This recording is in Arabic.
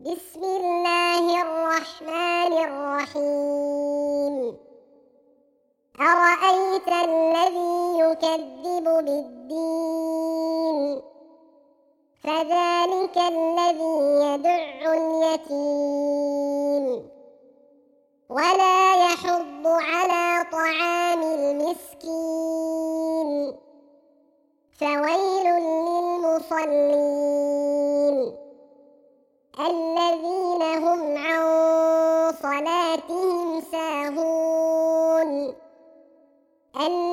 بسم الله الرحمن الرحيم. أرأيت الذي يكذب بالدين فذلك الذي يدع اليتيم ولا يحض على طعام المسكين فويل للمصلين الذين هم عن صلاتهم ساهون